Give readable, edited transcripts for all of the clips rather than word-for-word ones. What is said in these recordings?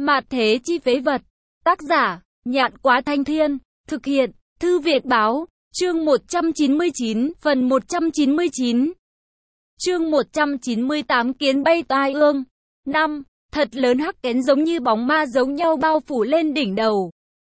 Mạt thế chi phế vật. Tác giả, Nhạn Quá Thanh Thiên. Thực hiện, Thư Việt Báo. Chương 199, phần 199. Chương 198 kiến bay tai ương. 5. Thật lớn hắc kén giống như bóng ma giống nhau bao phủ lên đỉnh đầu.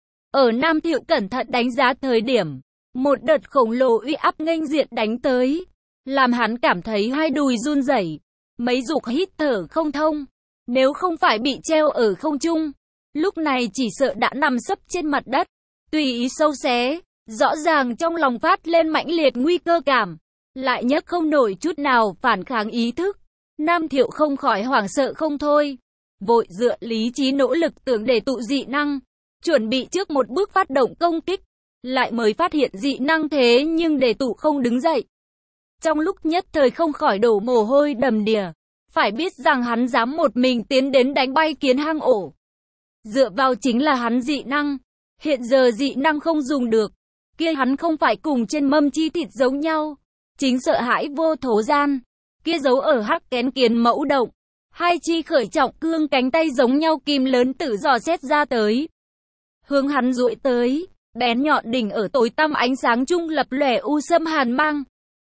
Ở Nam Thiệu cẩn thận đánh giá thời điểm, một đợt khổng lồ uy áp nghênh diện đánh tới, làm hắn cảm thấy hai đùi run rẩy, mấy dục hít thở không thông. Nếu không phải bị treo ở không trung, lúc này chỉ sợ đã nằm sấp trên mặt đất, tùy ý sâu xé. Rõ ràng trong lòng phát lên mãnh liệt nguy cơ cảm, lại nhấc không nổi chút nào phản kháng ý thức. Nam Thiệu không khỏi hoảng sợ không thôi, vội dựa lý trí nỗ lực tưởng để tụ dị năng, chuẩn bị trước một bước phát động công kích, lại mới phát hiện dị năng thế nhưng để tụ không đứng dậy. Trong lúc nhất thời không khỏi đổ mồ hôi đầm đìa, phải biết rằng hắn dám một mình tiến đến đánh bay kiến hang ổ. Dựa vào chính là hắn dị năng, hiện giờ dị năng không dùng được, kia hắn không phải cùng trên mâm chi thịt giống nhau, chính sợ hãi vô thố gian, kia giấu ở hắc kén kiến mẫu động, hai chi khởi trọng cương cánh tay giống nhau kim lớn tự dò xét ra tới. Hướng hắn duỗi tới, bén nhọn đỉnh ở tối tăm ánh sáng trung lập lòe u sâm hàn mang.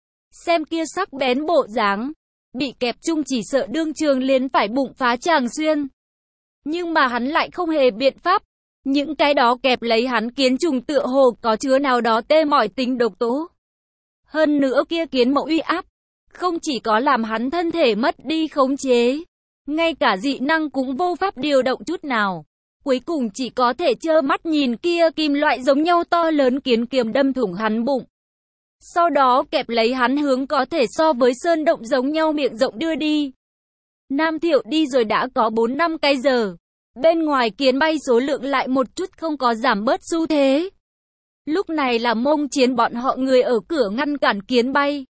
Xem kia sắc bén bộ dáng, bị kẹp chung chỉ sợ đương trường liền phải bụng phá tràng xuyên. Nhưng mà hắn lại không hề biện pháp. Những cái đó kẹp lấy hắn kiến trùng tựa hồ có chứa nào đó tê mỏi tính độc tố. Hơn nữa kia kiến mẫu uy áp, không chỉ có làm hắn thân thể mất đi khống chế, ngay cả dị năng cũng vô pháp điều động chút nào. Cuối cùng chỉ có thể trơ mắt nhìn kia kim loại giống nhau to lớn kiến kiềm đâm thủng hắn bụng. Sau đó kẹp lấy hắn hướng có thể so với sơn động giống nhau miệng rộng đưa đi. Nam Thiệu đi rồi đã có 4-5 cái giờ. Bên ngoài kiến bay số lượng lại một chút không có giảm bớt xu thế. Lúc này là Mông Chiến bọn họ người ở cửa ngăn cản kiến bay.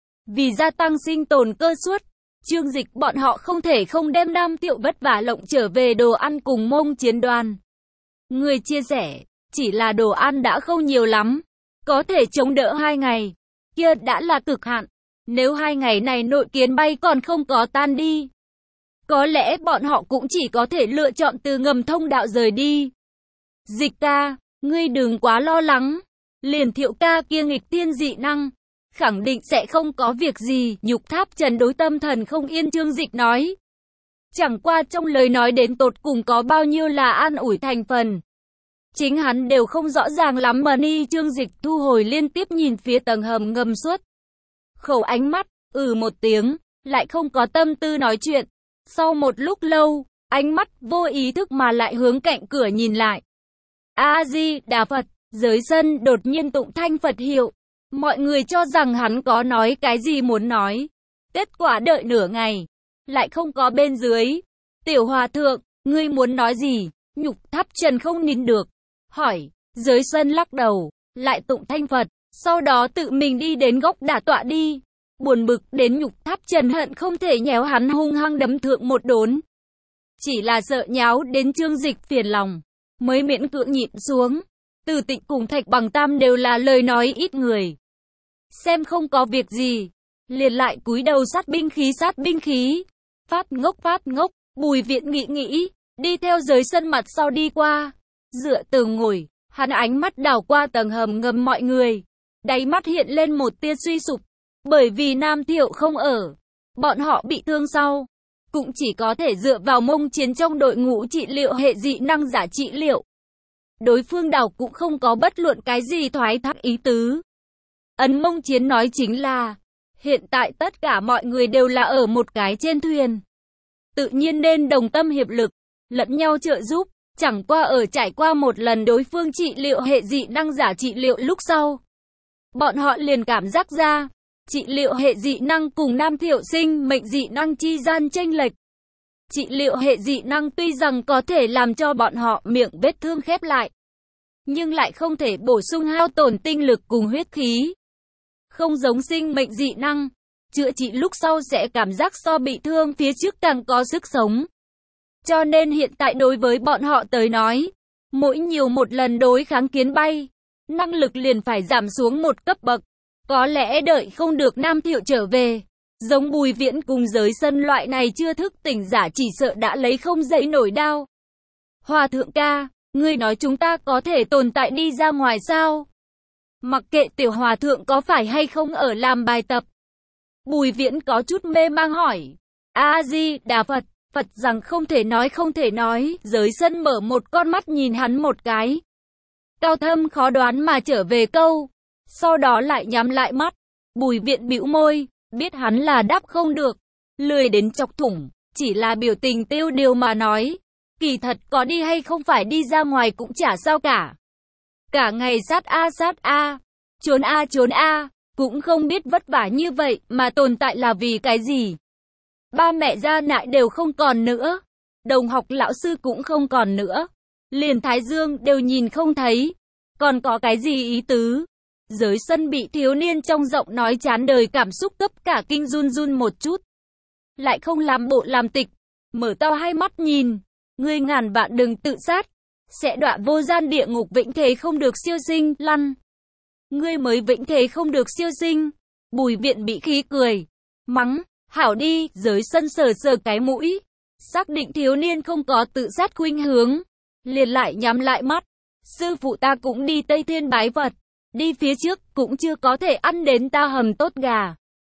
Vì gia tăng sinh tồn cơ suất, Trương Dịch bọn họ không thể không đem Nam Thiệu vất vả lộng trở về đồ ăn cùng Mông Chiến đoàn. Người chia sẻ, chỉ là đồ ăn đã không nhiều lắm, có thể chống đỡ 2 ngày, kia đã là cực hạn. Nếu 2 ngày này nội kiến bay còn không có tan đi, có lẽ bọn họ cũng chỉ có thể lựa chọn từ ngầm thông đạo rời đi. Dịch ca, ngươi đừng quá lo lắng. Liền Thiệu ca kia nghịch tiên dị năng, khẳng định sẽ không có việc gì. Nhục Tháp Trần đối tâm thần không yên Trương Dịch nói. Chẳng qua trong lời nói đến tột cùng có bao nhiêu là an ủi thành phần, chính hắn đều không rõ ràng lắm mà ni. Trương Dịch thu hồi liên tiếp nhìn phía tầng hầm ngầm suốt khẩu ánh mắt, một tiếng, lại không có tâm tư nói chuyện. Sau một lúc lâu, ánh mắt vô ý thức mà lại hướng cạnh cửa nhìn lại. A-di-đà Phật, dưới sân đột nhiên tụng thanh Phật hiệu. Mọi người cho rằng hắn có nói cái gì muốn nói. Kết quả đợi nửa ngày, lại không có bên dưới. Tiểu hòa thượng, ngươi muốn nói gì? Nhục Tháp Trần không nín được, hỏi. Dưới sân lắc đầu, lại tụng thanh Phật, sau đó tự mình đi đến góc đả tọa đi. Buồn bực đến Nhục Tháp Trần hận không thể nhéo hắn hung hăng đấm thượng một đốn. Chỉ là sợ nháo đến Trương Dịch phiền lòng, mới miễn cưỡng nhịn xuống. Từ Tịnh cùng Thạch Bằng Tam đều là lời nói ít người. Xem không có việc gì, liền lại cúi đầu sát binh khí. Phát ngốc, Bùi Viện nghĩ, đi theo dưới sân mặt sau đi qua. Dựa tường ngồi, hắn ánh mắt đảo qua tầng hầm ngầm mọi người. Đáy mắt hiện lên một tia suy sụp. Bởi vì Nam Thiệu không ở, bọn họ bị thương sau, cũng chỉ có thể dựa vào Mông Chiến trong đội ngũ trị liệu hệ dị năng giả trị liệu. Đối phương đảo cũng không có bất luận cái gì thoái thác ý tứ. Ấn Mông Chiến nói chính là, hiện tại tất cả mọi người đều là ở một cái trên thuyền. Tự nhiên nên đồng tâm hiệp lực, lẫn nhau trợ giúp, chẳng qua ở trải qua một lần đối phương trị liệu hệ dị năng giả trị liệu lúc sau. Bọn họ liền cảm giác ra, trị liệu hệ dị năng cùng Nam Thiệu sinh mệnh dị năng chi gian chênh lệch. Trị liệu hệ dị năng tuy rằng có thể làm cho bọn họ miệng vết thương khép lại, nhưng lại không thể bổ sung hao tổn tinh lực cùng huyết khí. Không giống sinh mệnh dị năng, chữa trị lúc sau sẽ cảm giác so bị thương phía trước càng có sức sống. Cho nên hiện tại đối với bọn họ tới nói, mỗi nhiều một lần đối kháng kiến bay, năng lực liền phải giảm xuống một cấp bậc. Có lẽ đợi không được Nam Thiệu trở về, giống Bùi Viễn cùng giới sân loại này chưa thức tỉnh giả chỉ sợ đã lấy không dậy nổi đao. Hòa thượng ca, ngươi nói chúng ta có thể tồn tại đi ra ngoài sao? Mặc kệ tiểu hòa thượng có phải hay không ở làm bài tập. Bùi Viễn có chút mê mang hỏi. A-di-đà Phật, Phật rằng không thể nói, Giới Sân mở một con mắt nhìn hắn một cái. Cao thâm khó đoán mà trở về câu, sau đó lại nhắm lại mắt. Bùi Viễn bĩu môi, biết hắn là đáp không được, lười đến chọc thủng, chỉ là biểu tình tiêu điều mà nói. Kỳ thật có đi hay không phải đi ra ngoài cũng chả sao cả. Cả ngày sát a, trốn a, cũng không biết vất vả như vậy mà tồn tại là vì cái gì. Ba mẹ gia nại đều không còn nữa, đồng học lão sư cũng không còn nữa, liền thái dương đều nhìn không thấy, còn có cái gì ý tứ. Giới Sân bị thiếu niên trong giọng nói chán đời cảm xúc cấp cả kinh run run một chút, lại không làm bộ làm tịch, mở to hai mắt nhìn. Ngươi ngàn vạn đừng tự sát, sẽ đọa vô gian địa ngục vĩnh thế không được siêu sinh, lăn. Ngươi mới vĩnh thế không được siêu sinh. Bùi Viện bị khí cười, mắng, hảo đi. Giới Sân sờ sờ cái mũi, xác định thiếu niên không có tự sát khuynh hướng, liền lại nhắm lại mắt. Sư phụ ta cũng đi Tây Thiên bái Phật, đi phía trước cũng chưa có thể ăn đến ta hầm tốt gà.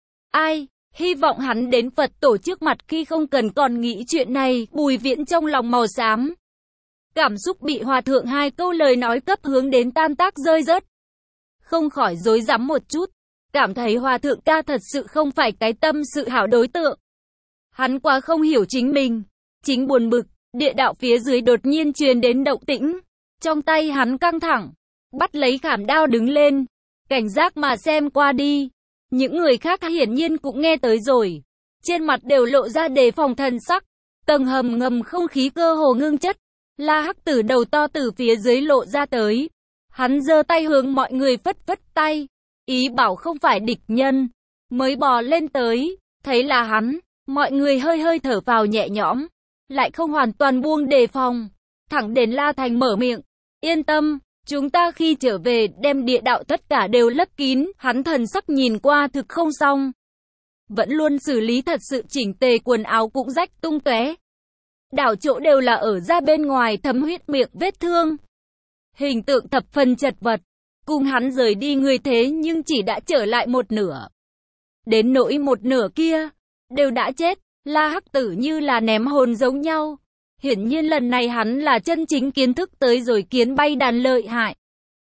Ai? Hy vọng hắn đến Phật tổ trước mặt khi không cần còn nghĩ chuyện này. Bùi Viễn trong lòng màu xám, cảm xúc bị hòa thượng hai câu lời nói cấp hướng đến tan tác rơi rớt, không khỏi rối rắm một chút, cảm thấy hòa thượng ca thật sự không phải cái tâm sự hảo đối tượng. Hắn quá không hiểu chính mình, chính buồn bực. Địa đạo phía dưới đột nhiên truyền đến động tĩnh, trong tay hắn căng thẳng, bắt lấy khảm đao đứng lên, cảnh giác mà xem qua đi. Những người khác hiển nhiên cũng nghe tới rồi, trên mặt đều lộ ra đề phòng thần sắc. Tầng hầm ngầm không khí cơ hồ ngưng chất. La Hắc Tử đầu to từ phía dưới lộ ra tới, hắn giơ tay hướng mọi người phất phất tay, ý bảo không phải địch nhân, mới bò lên tới. Thấy là hắn, mọi người hơi hơi thở phào nhẹ nhõm, lại không hoàn toàn buông đề phòng. Thẳng đến La Thành mở miệng, yên tâm, chúng ta khi trở về đem địa đạo tất cả đều lấp kín. Hắn thần sắc nhìn qua thực không xong, vẫn luôn xử lý thật sự chỉnh tề, quần áo cũng rách tung tóe, đảo chỗ đều là ở ra bên ngoài thấm huyết miệng vết thương, hình tượng thập phần chật vật. Cùng hắn rời đi người thế nhưng chỉ đã trở lại một nửa, đến nỗi một nửa kia đều đã chết. La Hắc Tử như là ném hồn giống nhau. Hiển nhiên lần này hắn là chân chính kiến thức tới rồi kiến bay đàn lợi hại.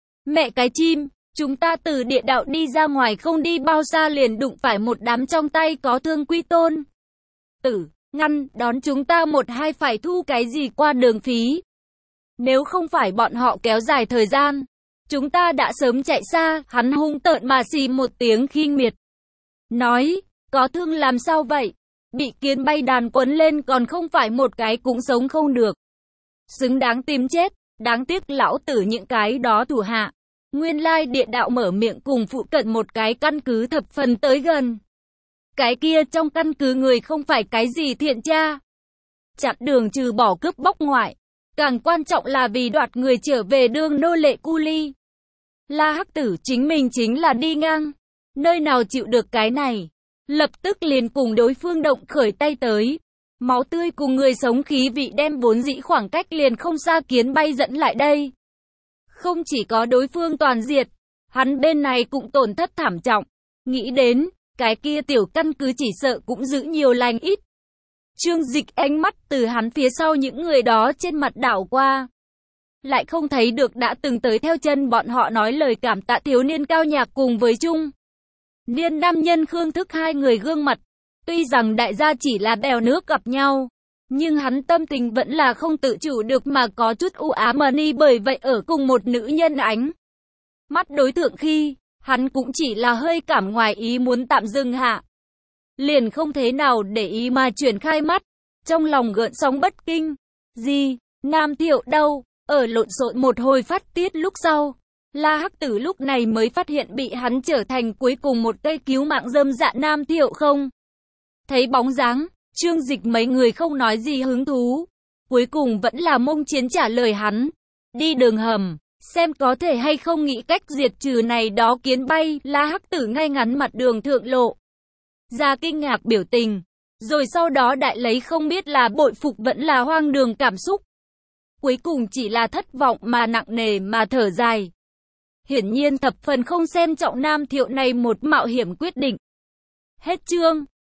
Mẹ cái chim, chúng ta từ địa đạo đi ra ngoài không đi bao xa liền đụng phải một đám trong tay có thương quy tôn tử, ngăn đón chúng ta một hai phải thu cái gì qua đường phí. Nếu không phải bọn họ kéo dài thời gian, chúng ta đã sớm chạy xa. Hắn hung tợn mà xì một tiếng khinh miệt, nói, có thương làm sao vậy? Bị kiến bay đàn quấn lên còn không phải một cái cũng sống không được. Xứng đáng tìm chết. Đáng tiếc lão tử những cái đó thủ hạ. Nguyên lai địa đạo mở miệng cùng phụ cận một cái căn cứ thập phần tới gần. Cái kia trong căn cứ người không phải cái gì thiện tra. Chặn đường trừ bỏ cướp bóc ngoại, càng quan trọng là vì đoạt người trở về đương nô lệ cu ly. La Hắc Tử chính mình chính là đi ngang, nơi nào chịu được cái này. Lập tức liền cùng đối phương động khởi tay tới. Máu tươi cùng người sống khí vị đem vốn dĩ khoảng cách liền không xa kiến bay dẫn lại đây. Không chỉ có đối phương toàn diệt, hắn bên này cũng tổn thất thảm trọng. Nghĩ đến, cái kia tiểu căn cứ chỉ sợ cũng giữ nhiều lành ít. Trương Dịch ánh mắt từ hắn phía sau những người đó trên mặt đảo qua, lại không thấy được đã từng tới theo chân bọn họ nói lời cảm tạ thiếu niên cao nhạc cùng với Trung niên nam nhân Khương Thức hai người gương mặt. Tuy rằng đại gia chỉ là bèo nước gặp nhau, nhưng hắn tâm tình vẫn là không tự chủ được mà có chút u ám ni. Bởi vậy ở cùng một nữ nhân ánh mắt đối tượng khi, hắn cũng chỉ là hơi cảm ngoài ý muốn tạm dừng hạ, liền không thế nào để ý mà chuyển khai mắt, trong lòng gợn sóng bất kinh. Gì? Nam Thiệu đâu? Ở lộn xộn một hồi phát tiết lúc sau, La Hắc Tử lúc này mới phát hiện bị hắn trở thành cuối cùng một cây cứu mạng rơm dạ. Nam Thiệu không thấy bóng dáng. Trương Dịch mấy người không nói gì hứng thú, cuối cùng vẫn là Mông Chiến trả lời hắn, đi đường hầm, xem có thể hay không nghĩ cách diệt trừ này đó kiến bay. La Hắc Tử ngay ngắn mặt đường thượng lộ ra kinh ngạc biểu tình, rồi sau đó đại lấy không biết là bội phục vẫn là hoang đường cảm xúc. cuối cùng chỉ là thất vọng mà nặng nề mà thở dài. Hiển nhiên thập phần không xem trọng Nam Thiệu này một mạo hiểm quyết định. Hết chương.